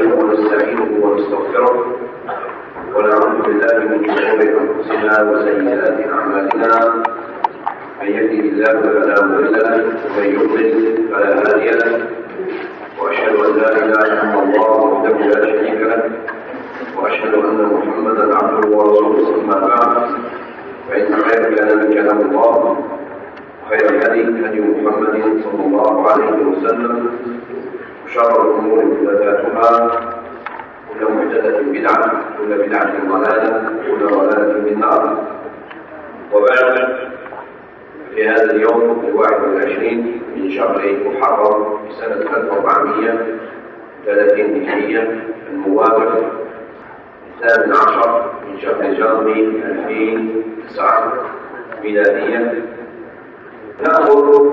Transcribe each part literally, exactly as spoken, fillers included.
نحمده ونستعينه ونستغفره ونعوذ بالله من شرور انفسنا وسيئات اعمالنا، من يهده الله فلا مضل له ومن يضلل فلا هادي له، واشهد ان لا اله الا الله وحده لا شريك له، واشهد ان محمدا عبده ورسوله. اما بعد، فان خير الكلام كلام الله، خير الهدي هدي محمد صلى الله عليه وسلم، وشر الامور محدثاتها، كل محدثه بدعه، كل بدعه ضلاله، كل ضلاله في النار. وبعد، في هذا اليوم الواحد والعشرين من شهر محرم في سنه ألف وأربعمائة وثلاثين هجريه، الموافق الثامن عشر من شهر جانفي ألفين وتسعة ميلاديه، نأخذ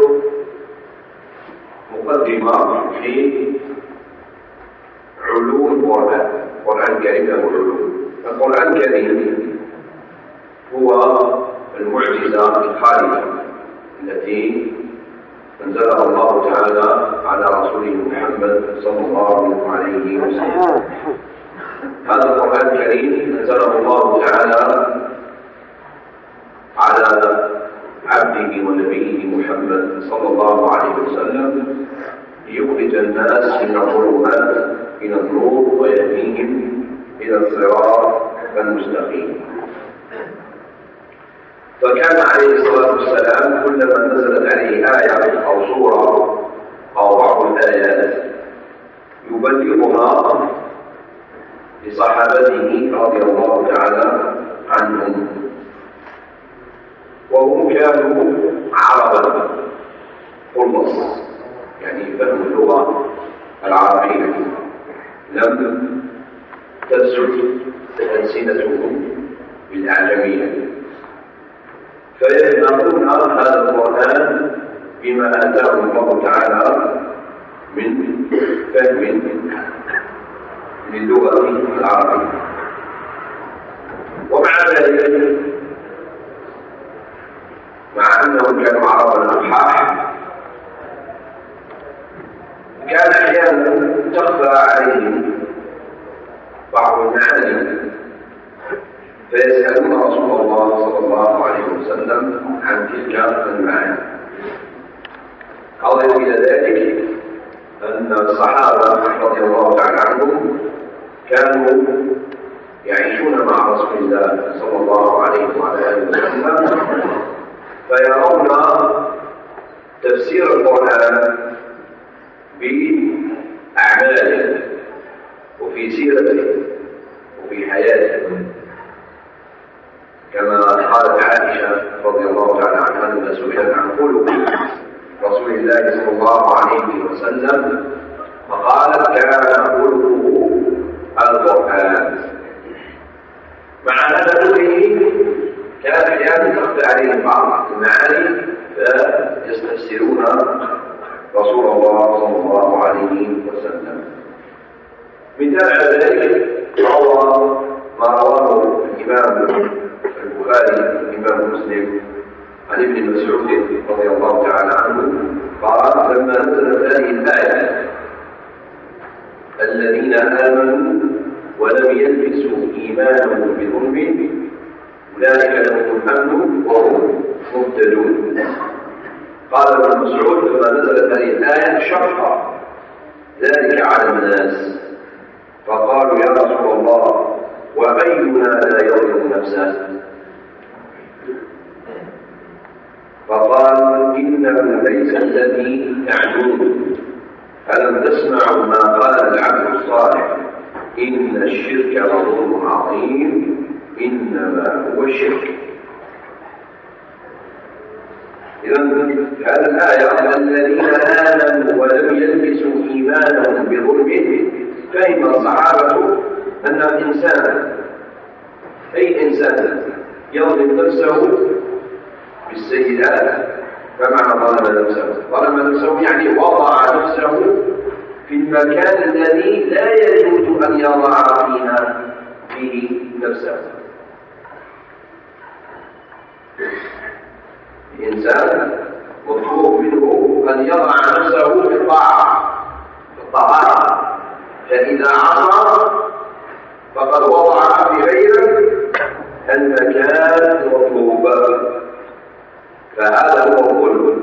مقدمة في علوم القرآن. القرآن الكريم له علوم. القرآن الكريم هو المعجزة الخالدة التي أنزلها الله تعالى على رسوله محمد صلى الله عليه وسلم. هذا القرآن الكريم أنزله الله تعالى على عبده ونبيه محمد صلى الله عليه وسلم ليخرج الناس من الظلمات إلى النور ويهديهم إلى الصراط المستقيم. فكان عليه الصلاة والسلام كلما نزلت عليه آية أو سورة أو بعض الآيات يبلغها لصحابته رضي الله تعالى عنهم، وهم كانوا عربا خلص، يعني فهم اللغة العربية، لم تسد ألسنتهم بالأعجمية، فيفهمون هذا القرآن بما آتاهم الله تعالى من فهم للغة العربية. ومع ذلك، مع أنهم كانوا عربا أصحاح، كان أحيانا تخفى عليهم بعض المعاني، فيسألون رسول الله صلى الله عليه وسلم عن تلك المعاني. أضف إلى ذلك أن الصحابة رضي الله تعالى عنهم كانوا يعيشون مع رسول الله صلى الله عليه وعلى وسلم، فيرون تفسير القرآن بأعماله وفي سيرته وفي حياته، كما قالت عائشة رضي الله تعالى عنها لما سئلت عن خلق رسول الله صلى الله عليه وسلم فقالت: كان خلقه القرآن. مع هذا كله كان أحيانا تخفى عليهم بعض المعاني فيستفسرون رسول الله صلى الله عليه وسلم. مثال على ذلك روى ما رواه الإمام البخاري والإمام مسلم عن ابن مسعود رضي الله تعالى عنه قال: لما نزلت هذه الآية: الذين آمنوا ولم يلبسوا إيمانهم بظلم أولئك لهم الأمن وهم مهتدون، قال ابن مسعود: لما نزلت هذه الآية شق ذلك على الناس، فقالوا: يا رسول الله، وأينا لا يظلم نفسه؟ فقال: إنه ليس الذي تعنون، ألم تسمعوا ما قال العبد الصالح: إن الشرك لظلم عظيم، إنما هو الشرك. إذن هذه الآية: الذين آمنوا ولم يلبسوا إيمانهم بظلم، فهم الصحابة أن الإنسان، أي إنسان يظلم نفسه بالسيئات، فمعنى ظلم نفسه، ظلم نفسه يعني وضع نفسه في المكان الذي لا يجوز أن يضع فيها فيه نفسه. الإنسان مطلوب منه أن يضع نفسه في الطاعة، في الطهارة، فإذا عصى فقد وضع في غير المكان المطلوب، فهذا هو الظلم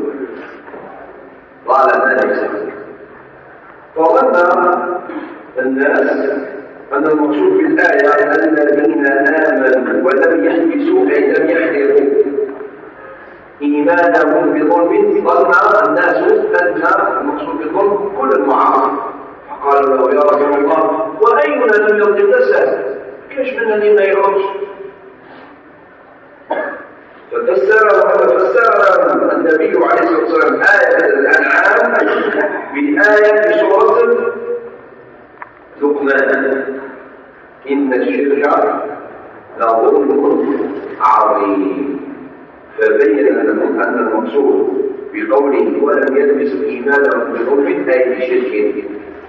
ظالم ليس. فظن الناس أن المقصود بالآية الذين آمنوا ولم يحبسوا أي لم يحرقوا إيمانهم بظلم، ظن الناس أن المقصود بالظلم كل المعاصي، فقالوا له يا رسول الله وأينا لم يظلم نفسه كيش من الذين يعرفش؟ ففسر فسر النبي عليه الصلاة والسلام آية الأنعام بآية في سورة لقمان إن الشرك لظلم عظيم، فبين لهم أن المقصود بقوله ولم يلبسوا إيمانهم بظلم أي بشرك.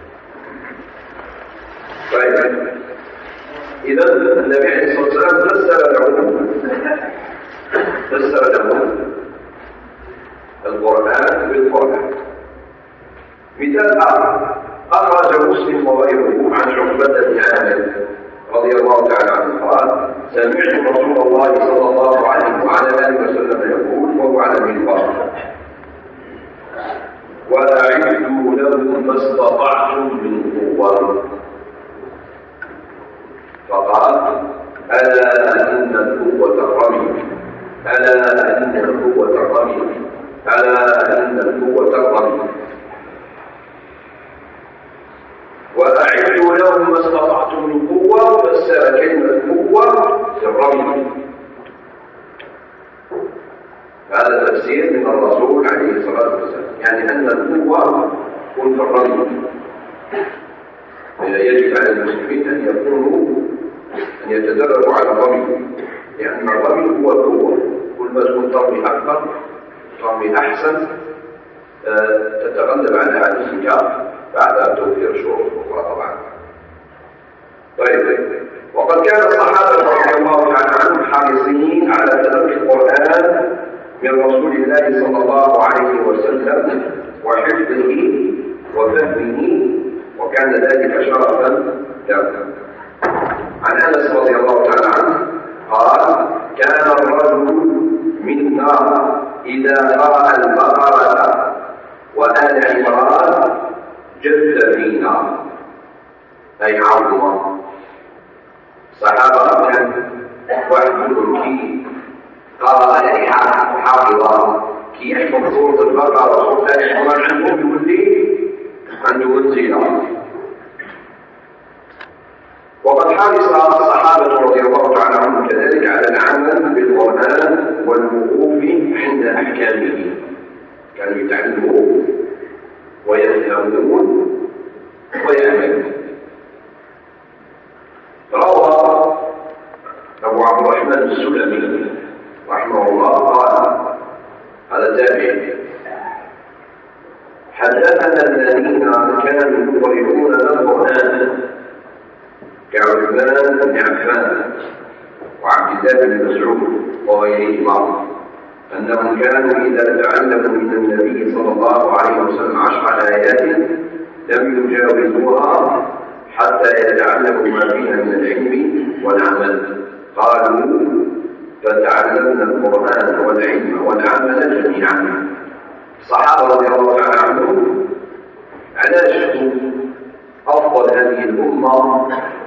طيب إذا النبي عليه الصلاة والسلام فسر لهم فسر لهم القرآن بالقرآن. مثال آخر أخرج مسلم وغيره عن عقبة بن عامر رضي الله تعالى عنه قال سمعت رسول الله صلى الله عليه وعلى آله وسلم يقول وهو على المنبر وأعدوا لهم ما استطعتم من قوة، فقال ألا إن القوة الرمي ألا إن القوة الرمي ألا إن القوة الرمي وأعدوا لهم ما استطعتم من قوة، فسر كلمة قوة الرمي. هذا تفسير من الرسول عليه الصلاة والسلام، يعني أن القوة تكون في الرمي. يجب على المسلمين أن يكونوا أن يتدربوا على الرمي، لأن الرمي هو القوة، كل ما تكون ترمي أكثر ترمي أحسن تتغلب على عجزك بعد توفير شروط أخرى طبعا. طيب وقد كان الصحابة رضي الله تعالى عنهم حريصين على تلقي القرآن من رسول الله صلى الله عليه وسلم وحفظه وفهمه، وكان ذلك شرفا له. عن أنس رضي الله تعالى عنه قال كان الرجل منا إذا قرأ البقرة وآل عمران جد فينا أي عظمة. صحابة كان واحد منهم كي قرأ أي حافظة كي يحفظ سورة البقرة وسورة آل عمران عندهم يقول لي عنده منزلة. وقد حرص الصحابة رضي الله تعالى عنهم كذلك على العمل بالقرآن والوقوف عند أحكامه، كانوا يتعلمون ويفهمون ويعملون. روى أبو عبد الرحمن السلمي رحمه الله قال هذا تابعي حدثنا الذين كانوا يقرؤون القرآن كعثمان بن عفان وعبد الله بن مسعود وغيرهما أنهم كانوا إذا تعلموا من النبي صلى الله عليه وسلم عشر آيات لم يجاوزوها حتى يتعلموا ما فيها من العلم والعمل. قالوا فتعلمنا القرآن والعلم والعمل جميعا. الصحابة رضي الله تعالى عنهم علاش أفضل هذه الأمة؟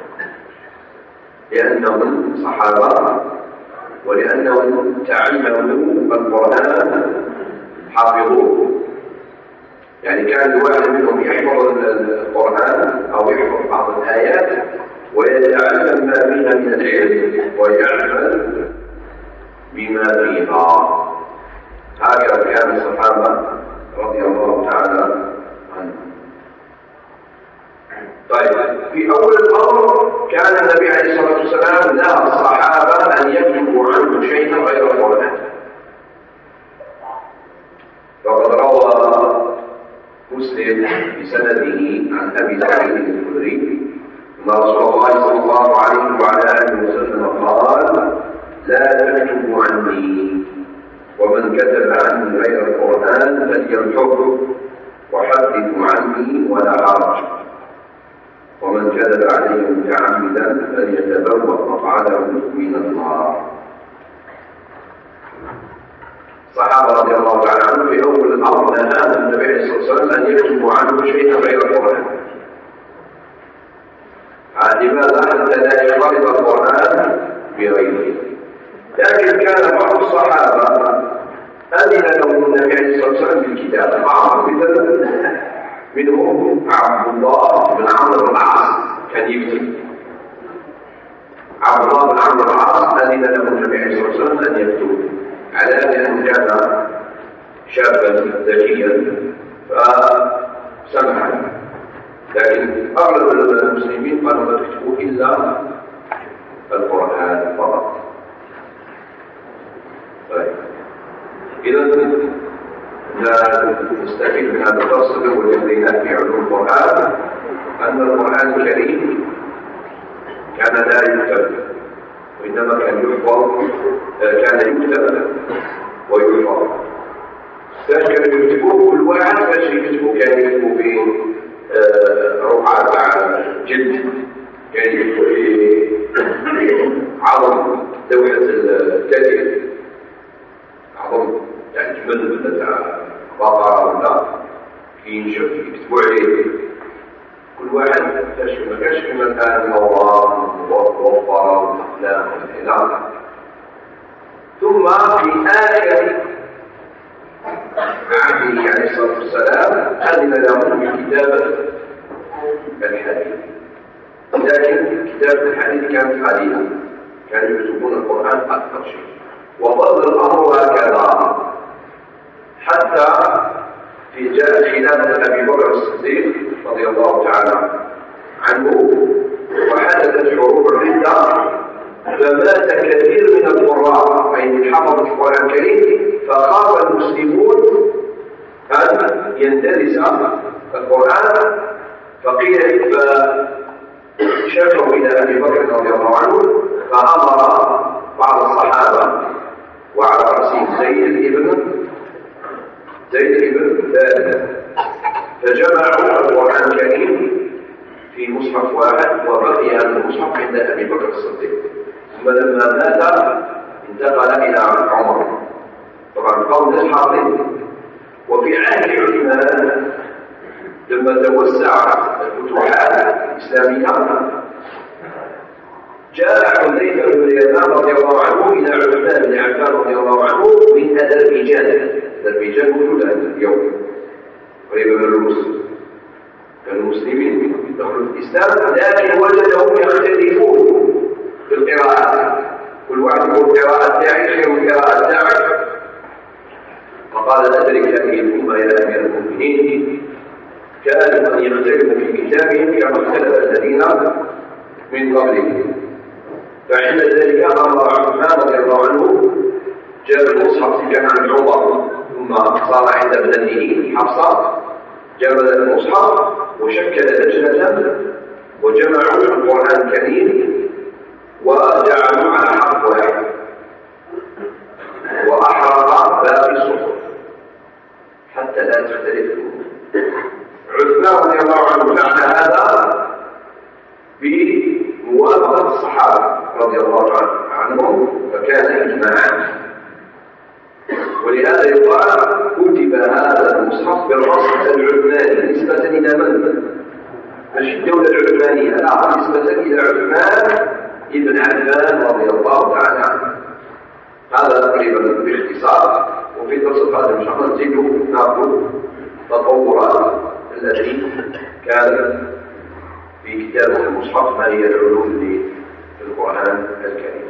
لأنهم صحابة ولأنهم تعلموا القرآن حافظوه، يعني كان الواحد منهم يحفظ القرآن أو يحفظ بعض الآيات ويتعلم ما فيها من العلم ويعمل بما فيها. هكذا كان الصحابة رضي الله تعالى عنهم. طيب في أول الأمر كان النبي عليه الصلاة والسلام نهى الصحابة أن يكتبوا عنه شيئا غير القرآن. وقد روى مسلم بسنده عن أبي سعيد الخدري أن رسول الله صلى الله عليه وعلى آله وسلم قال لا تكتبوا عني، ومن كتب عني غير القرآن فليمحه وحدثوا عني ولا حرج، ومن ومن كذب عليه متعمدا فليتبوأ مقعده من النار. الصحابة رضي الله تعالى عنهم في أول الأمر نهى النبي عليه الصلاة والسلام أن يكتبوا عنه شيئا غير القرآن. لماذا؟ حتى لا يخالط القرآن بغيره. لكن كان بعض الصحابة أذن لهم النبي عليه الصلاة والسلام بالكتابة، بعضهم مثل منهم عبد الله بن عمرو بن العاص كان يكتب. عبد الله بن عمرو بن العاص أذن له النبي عليه الصلاة والسلام أن يكتب، على أنه كان شابا ذكيا فسمح. لكن أغلب المسلمين قالوا لا تكتبوا إلا القرآن فقط. طيب إذا نستفيد من هذا الدرس الأول الذي في علوم القرآن أن القرآن الكريم كان لا يكتب، وإنما كان يحفظ، كان يكتب ويحفظ. كانوا يكتبوه كل واحد باش يكتبوا، كان يكتبوا في رقعة تاع جلد، كان يكتبوا في عظم لوحة الكاتب، عظم يعني جمل تاع بقرة ولا كينشف يكتبوا عليه. كل واحد باش ما كانش كما الآن الأوراق والوفرة والأقلام والإعلام. ثم في آخر عهده عليه الصلاة والسلام أذن لهم بكتابة الحديث، لكن كتابة الحديث كانت قليلة، كانوا يكتبون القرآن أكثر شيء. وظل الأمر هكذا حتى في جاء خلافة أبي بكر الصديق رضي الله تعالى عنه وحدثت حروب الردة، فمات كثير من القراء أي من حفظ القرآن الكريم، فخاف المسلمون أن يندرس القرآن، فقيل فشكوا إلى أبي بكر رضي الله عنه، فأمر بعض الصحابة وعلى رأسهم زيد بن زيد بن ثابت، فجمعوا القرآن الكريم في مصحف واحد، وبقي هذا المصحف عند أبي بكر الصديق. ثم لما مات انتقل إلى عمر، طبعا قوم ناس حاضرين. وفي عهد عثمان لما توسع الفتوحات الإسلامية جاء حذيفة بن اليمان رضي الله عنه إلى عثمان بن عفان رضي الله عنه من أذربيجان. أذربيجان موجودة اليوم قريبة من الروس، كانوا المسلمين دخلوا في الإسلام، لكن وجدهم يختلفون في القراءات، كل واحد يقول قراءة تاعي خير من قراءة تاعي. فقال أدرك هذه الأمة يا أمير المؤمنين كانوا أن يختلفوا في كتابهم كما اختلف الذين من قبلهم. فعند ذلك أمر عثمان رضي الله عنه جاب المصحف كان عن عمر، ثم صار عند ابنته حفصة، جاب المصحف وشكل لجنة وجمعوا القرآن الكريم وجعلوا على حرف واحد، وأحرق باقي الصحف حتى لا تختلف. عثمان رضي الله عنه فعل هذا بموافقة الصحابة رضي الله عنهم، فكان إجماعا. ولهذا يقال كتب هذا المصحف بالرصد العثماني نسبة إلى من؟ مش الدولة العثمانية، لا، نسبة إلى عثمان ابن عفان رضي الله تعالى عنه. هذا تقريبا باختصار، وفي الدرس القادم إن شاء الله نزيد ناخذ تطورات التي كانت في كتابة المصحف، ما هي العلوم في القرآن الكريم.